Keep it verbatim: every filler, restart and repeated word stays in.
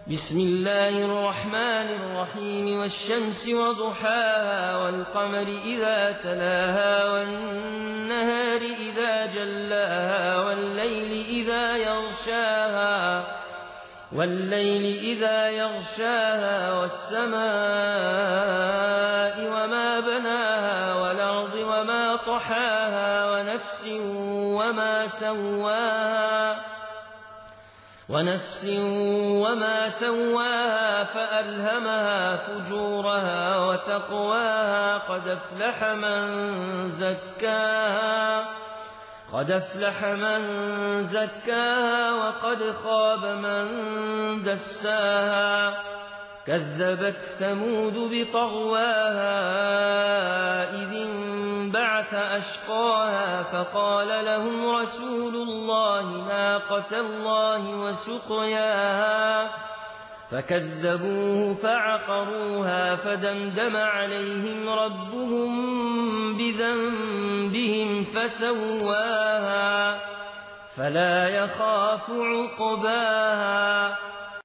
بسم الله الرحمن الرحيم والشمس وضحاها والقمر إذا تلاها والنهار إذا جلاها والليل إذا يغشاها والليل إذا يغشاها والسماء وما بناها والأرض وما طحاها ونفس وما سواها ونفس وما سواها فألهمها فجورها وتقواها قد أفلح من زكاها قد أفلح من زكاها وقد خاب من دساها كذبت ثمود بطغواها إذ انبعث أشقاها فقال لهم رسول الله ناقة الله وسقياها فكذبوه فعقروها فدمدم عليهم ربهم بذنبهم فسواها فلا يخاف عقباها